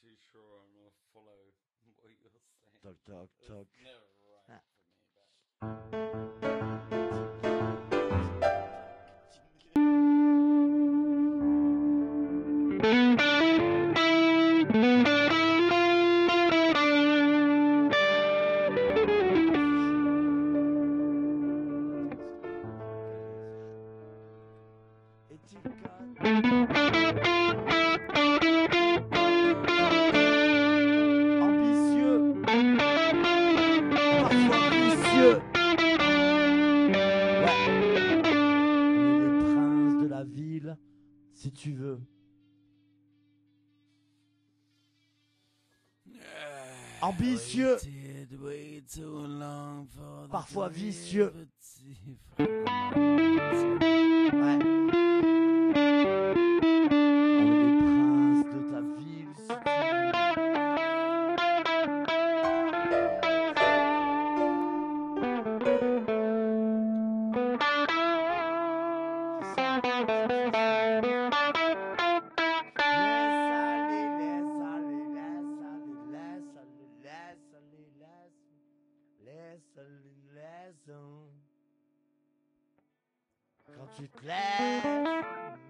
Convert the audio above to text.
too sure I'm gonna follow what you're saying. Toc toc It's toc. never right Ah. for me, but Ambitieux, parfois vicieux. Ouais, on est les princes de la ville, si tu veux. Ambitieux, parfois vicieux. Ouais. On est les princes de ta ville, si tu veux. Quand tu te lèves